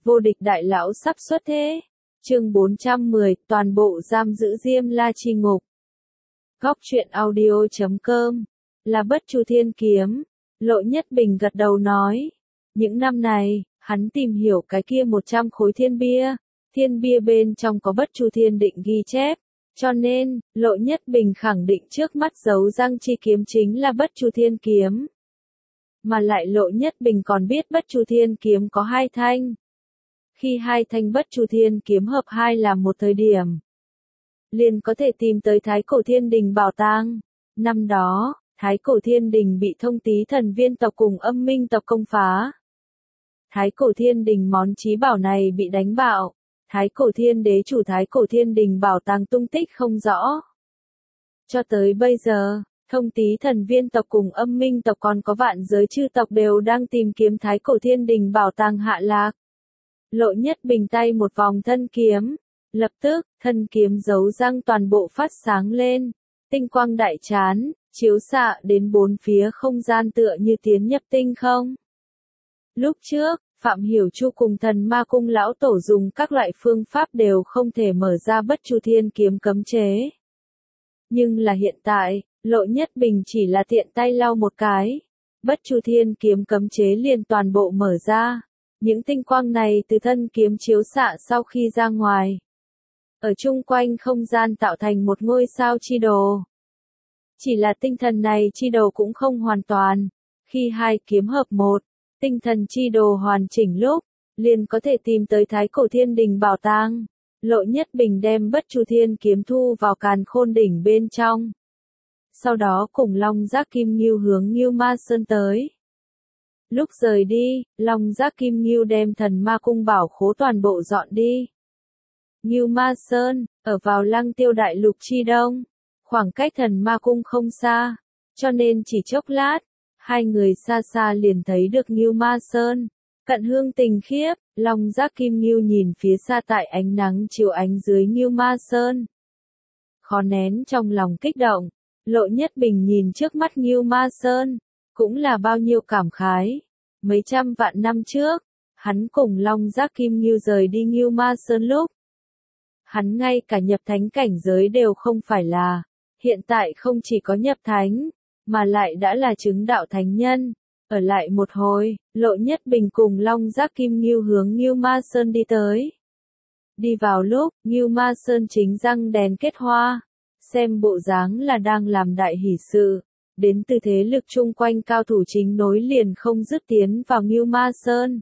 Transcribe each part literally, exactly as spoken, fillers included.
vô địch đại lão sắp xuất thế. Chương bốn trăm mười, toàn bộ giam giữ Diêm La chi ngục. Góc truyện audio chấm com. Là Bất Chu Thiên Kiếm. Lộ Nhất Bình gật đầu nói. Những năm này, hắn tìm hiểu cái kia một trăm khối thiên bia. Thiên bia bên trong có Bất Chu Thiên định ghi chép. Cho nên, Lộ Nhất Bình khẳng định trước mắt giấu răng chi kiếm chính là Bất Chu Thiên Kiếm. Mà lại Lộ Nhất Bình còn biết Bất Chu Thiên Kiếm có hai thanh. Khi hai thanh Bất Chu Thiên Kiếm hợp hai làm một thời điểm, liền có thể tìm tới Thái Cổ Thiên Đình bảo tàng. Năm đó, Thái Cổ Thiên Đình bị Thông Tý Thần Viên tộc cùng Âm Minh tộc công phá. Thái Cổ Thiên Đình món chí bảo này bị đánh bạo. Thái Cổ Thiên Đế chủ Thái Cổ Thiên Đình bảo tàng tung tích không rõ. Cho tới bây giờ, Thông Tý Thần Viên tộc cùng Âm Minh tộc còn có vạn giới chư tộc đều đang tìm kiếm Thái Cổ Thiên Đình bảo tàng hạ lạc. Lộ Nhất Bình tay một vòng thân kiếm. Lập tức, thân kiếm giấu răng toàn bộ phát sáng lên. Tinh quang đại chán, chiếu xạ đến bốn phía không gian tựa như tiến nhập tinh không. Lúc trước, Phạm Hiểu Chu cùng Thần Ma Cung lão tổ dùng các loại phương pháp đều không thể mở ra Bất Chu Thiên Kiếm cấm chế. Nhưng là hiện tại, Lộ Nhất Bình chỉ là tiện tay lau một cái. Bất Chu Thiên Kiếm cấm chế liền toàn bộ mở ra. Những tinh quang này từ thân kiếm chiếu xạ sau khi ra ngoài. Ở chung quanh không gian tạo thành một ngôi sao chi đồ. Chỉ là tinh thần này chi đồ cũng không hoàn toàn. Khi hai kiếm hợp một, tinh thần chi đồ hoàn chỉnh lúc, liền có thể tìm tới Thái Cổ Thiên Đình bảo tàng. Lộ Nhất Bình đem Bất Chu Thiên Kiếm thu vào Càn Khôn Đỉnh bên trong. Sau đó cùng Long Giác Kim Ngưu hướng Ngưu Ma Sơn tới. Lúc rời đi, Long Giác Kim Ngưu đem Thần Ma Cung bảo khố toàn bộ dọn đi. Ngưu Ma Sơn, ở vào Lăng Tiêu Đại Lục chi đông, khoảng cách Thần Ma Cung không xa, cho nên chỉ chốc lát, hai người xa xa liền thấy được Ngưu Ma Sơn. Cận hương tình khiếp, Long Giác Kim Ngưu nhìn phía xa tại ánh nắng chiếu ánh dưới Ngưu Ma Sơn. Khó nén trong lòng kích động, Lộ Nhất Bình nhìn trước mắt Ngưu Ma Sơn, cũng là bao nhiêu cảm khái. Mấy trăm vạn năm trước, hắn cùng Long Giác Kim Ngưu rời đi Ngưu Ma Sơn lúc. Hắn ngay cả nhập thánh cảnh giới đều không phải là, hiện tại không chỉ có nhập thánh, mà lại đã là chứng đạo thánh nhân. Ở lại một hồi, Lộ Nhất Bình cùng Long Giác Kim Ngưu hướng Ngưu Ma Sơn đi tới. Đi vào lúc, Ngưu Ma Sơn chính răng đèn kết hoa, xem bộ dáng là đang làm đại hỷ sự. Đến từ thế lực chung quanh cao thủ chính nối liền không dứt tiến vào Ngưu Ma Sơn.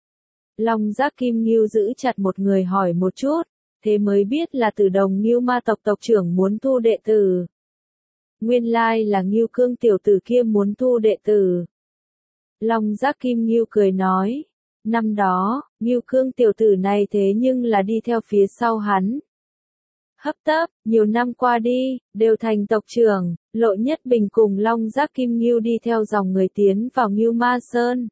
Long Giác Kim Ngưu giữ chặt một người hỏi một chút, thế mới biết là Tử Đồng Ngưu Ma tộc tộc trưởng muốn thu đệ tử. Nguyên lai là Ngưu Cương tiểu tử kia muốn thu đệ tử. Long Giác Kim Ngưu cười nói, năm đó, Ngưu Cương tiểu tử này thế nhưng là đi theo phía sau hắn. Hấp tấp, nhiều năm qua đi, đều thành tộc trưởng, Lộ Nhất Bình cùng Long Giác Kim Ngưu đi theo dòng người tiến vào Ngưu Ma Sơn.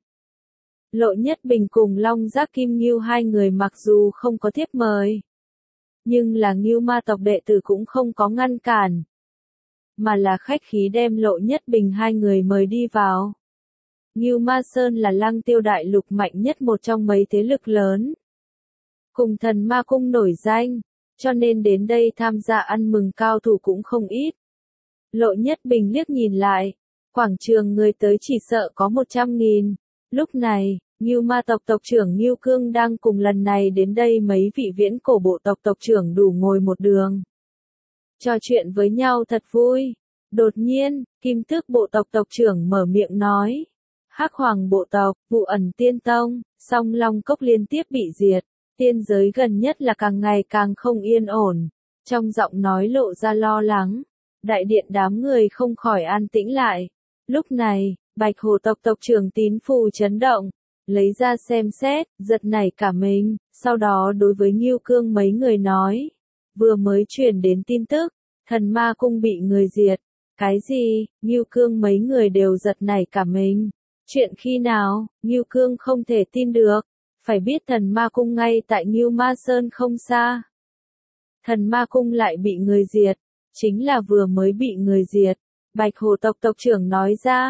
Lộ Nhất Bình cùng Long Giác Kim Ngưu hai người mặc dù không có thiếp mời, nhưng là Ngưu Ma tộc đệ tử cũng không có ngăn cản, mà là khách khí đem Lộ Nhất Bình hai người mời đi vào. Ngưu Ma Sơn là Lăng Tiêu Đại Lục mạnh nhất một trong mấy thế lực lớn, cùng Thần Ma Cung nổi danh. Cho nên đến đây tham gia ăn mừng cao thủ cũng không ít. Lộ Nhất Bình liếc nhìn lại, quảng trường người tới chỉ sợ có một trăm nghìn. Lúc này, Ngưu Ma tộc tộc trưởng Ngưu Cương đang cùng lần này đến đây mấy vị viễn cổ bộ tộc tộc trưởng đủ ngồi một đường. Trò chuyện với nhau thật vui. Đột nhiên, Kim Tước bộ tộc tộc trưởng mở miệng nói. Hắc Hoàng bộ tộc, Vụ Ẩn Tiên Tông, Song Long Cốc liên tiếp bị diệt. Tiên giới gần nhất là càng ngày càng không yên ổn. Trong giọng nói lộ ra lo lắng. Đại điện đám người không khỏi an tĩnh lại. Lúc này, Bạch Hồ tộc tộc trưởng Tín Phù chấn động. Lấy ra xem xét, giật nảy cả mình. Sau đó đối với Ngưu Cương mấy người nói. Vừa mới truyền đến tin tức. Thần Ma Cung bị người diệt. Cái gì? Ngưu Cương mấy người đều giật nảy cả mình. Chuyện khi nào? Ngưu Cương không thể tin được. Phải biết Thần Ma Cung ngay tại Ngưu Ma Sơn không xa. Thần Ma Cung lại bị người diệt. Chính là vừa mới bị người diệt. Bạch Hồ tộc tộc trưởng nói ra.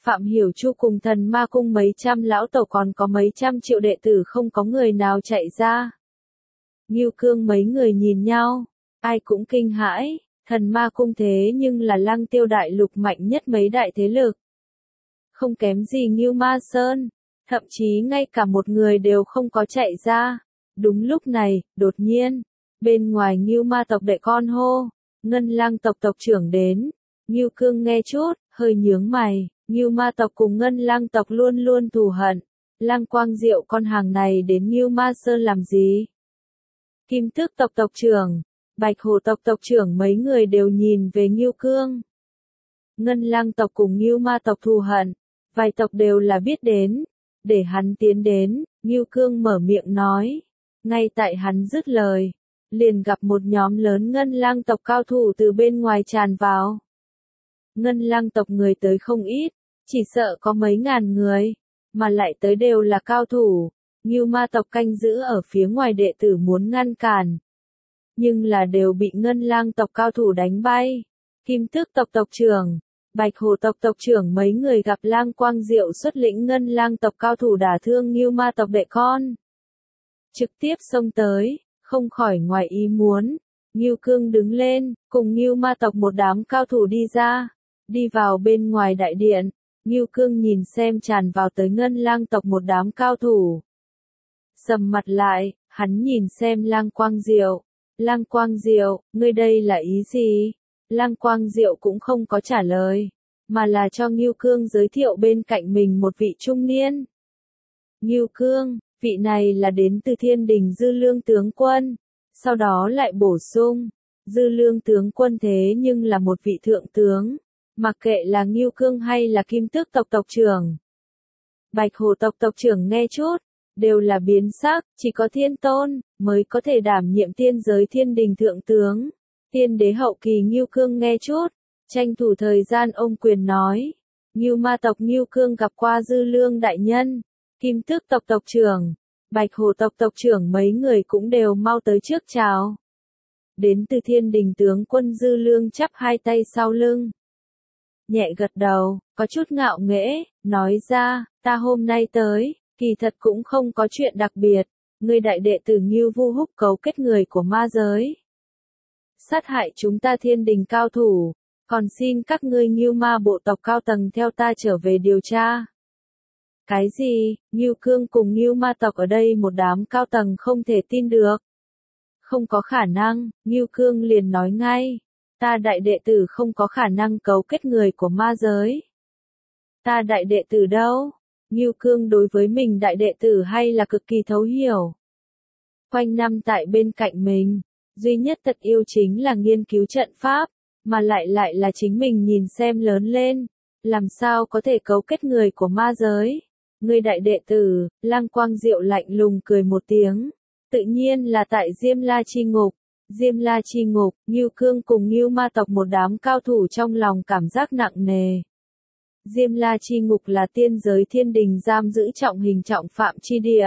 Phạm Hiểu Chu cùng Thần Ma Cung mấy trăm lão tộc còn có mấy trăm triệu đệ tử không có người nào chạy ra. Ngưu Cương mấy người nhìn nhau, ai cũng kinh hãi, Thần Ma Cung thế nhưng là Lăng Tiêu đại lục mạnh nhất mấy đại thế lực. Không kém gì Ngưu Ma Sơn, thậm chí ngay cả một người đều không có chạy ra. Đúng lúc này, đột nhiên, bên ngoài Ngưu Ma tộc đệ con hô, Ngân Lang tộc tộc trưởng đến. Ngưu Cương nghe chút, hơi nhướng mày, Ngưu Ma tộc cùng Ngân Lang tộc luôn luôn thù hận. Lang Quang Diệu con hàng này đến Ngưu Ma Sơn làm gì? Kim Tước tộc tộc trưởng, Bạch Hổ tộc tộc trưởng mấy người đều nhìn về Ngưu Cương. Ngân Lang tộc cùng Ngưu Ma tộc thù hận, vài tộc đều là biết đến. Để hắn tiến đến, Ngưu Cương mở miệng nói. Ngay tại hắn dứt lời, liền gặp một nhóm lớn Ngân Lang tộc cao thủ từ bên ngoài tràn vào. Ngân Lang tộc người tới không ít, chỉ sợ có mấy ngàn người, mà lại tới đều là cao thủ. Ngưu Ma tộc canh giữ ở phía ngoài đệ tử muốn ngăn cản, nhưng là đều bị Ngân Lang tộc cao thủ đánh bay. Kim Tước tộc tộc trưởng, Bạch Hổ tộc tộc trưởng mấy người gặp Lang Quang Diệu xuất lĩnh Ngân Lang tộc cao thủ đả thương Ngưu Ma tộc đệ con, trực tiếp xông tới, không khỏi ngoài ý muốn. Ngưu Cương đứng lên, cùng Ngưu Ma tộc một đám cao thủ đi ra, đi vào bên ngoài đại điện. Ngưu Cương nhìn xem tràn vào tới Ngân Lang tộc một đám cao thủ, sầm mặt lại, hắn nhìn xem Lang Quang Diệu. Lang Quang Diệu, ngươi đây là ý gì? Lang Quang Diệu cũng không có trả lời, mà là cho Ngưu Cương giới thiệu bên cạnh mình một vị trung niên. Ngưu Cương, vị này là đến từ Thiên Đình Dư Lương tướng quân, sau đó lại bổ sung, Dư Lương tướng quân thế nhưng là một vị thượng tướng, mặc kệ là Ngưu Cương hay là Kim Tước tộc tộc trưởng. Bạch Hổ tộc tộc trưởng nghe chút, đều là biến sắc, chỉ có Thiên Tôn mới có thể đảm nhiệm tiên giới Thiên Đình thượng tướng. Tiên đế hậu kỳ Ngưu Cương nghe chút, tranh thủ thời gian ôm quyền nói, Ngưu Ma tộc Ngưu Cương gặp qua Dư Lương đại nhân. Kim Tước tộc tộc trưởng, Bạch Hổ tộc tộc trưởng mấy người cũng đều mau tới trước chào. Đến từ Thiên Đình tướng quân Dư Lương chắp hai tay sau lưng, nhẹ gật đầu, có chút ngạo nghễ, nói ra, ta hôm nay tới, kỳ thật cũng không có chuyện đặc biệt. Ngươi đại đệ tử Ngưu Vu Húc cấu kết người của ma giới, sát hại chúng ta Thiên Đình cao thủ, còn xin các ngươi Ngưu Ma bộ tộc cao tầng theo ta trở về điều tra. Cái gì? Ngưu Cương cùng Ngưu Ma tộc ở đây một đám cao tầng không thể tin được. Không có khả năng, Ngưu Cương liền nói ngay, ta đại đệ tử không có khả năng cấu kết người của ma giới. Ta đại đệ tử đâu? Ngưu Cương đối với mình đại đệ tử hay là cực kỳ thấu hiểu. Quanh năm tại bên cạnh mình, duy nhất tật yêu chính là nghiên cứu trận pháp, mà lại lại là chính mình nhìn xem lớn lên, làm sao có thể cấu kết người của ma giới. Người đại đệ tử, Lang Quang Diệu lạnh lùng cười một tiếng, tự nhiên là tại Diêm La Chi Ngục. Diêm La Chi Ngục, Ngưu Cương cùng Ngưu Ma tộc một đám cao thủ trong lòng cảm giác nặng nề. Diêm La Chi Ngục là tiên giới Thiên Đình giam giữ trọng hình trọng phạm chi địa.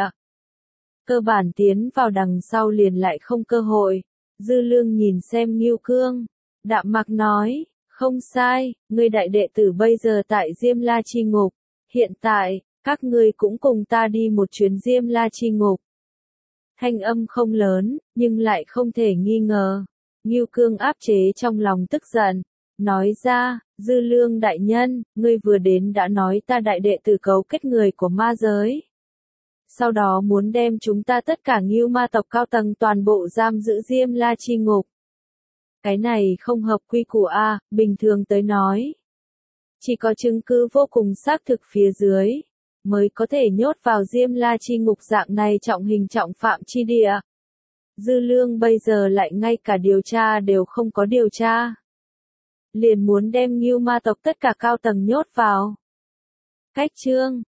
Cơ bản tiến vào đằng sau liền lại không cơ hội. Dư Lương nhìn xem Ngưu Cương, đạm mạc nói, không sai, ngươi đại đệ tử bây giờ tại Diêm La Chi Ngục. Hiện tại, các ngươi cũng cùng ta đi một chuyến Diêm La Chi Ngục. Thanh âm không lớn, nhưng lại không thể nghi ngờ. Ngưu Cương áp chế trong lòng tức giận, nói ra, Dư Lương đại nhân, ngươi vừa đến đã nói ta đại đệ tử cấu kết người của ma giới. Sau đó muốn đem chúng ta tất cả Ngưu Ma tộc cao tầng toàn bộ giam giữ Diêm La Chi Ngục. Cái này không hợp quy củ a, bình thường tới nói. Chỉ có chứng cứ vô cùng xác thực phía dưới, mới có thể nhốt vào Diêm La Chi Ngục dạng này trọng hình trọng phạm chi địa. Dư Lương bây giờ lại ngay cả điều tra đều không có điều tra. Liền muốn đem Ngưu Ma tộc tất cả cao tầng nhốt vào. Cách chương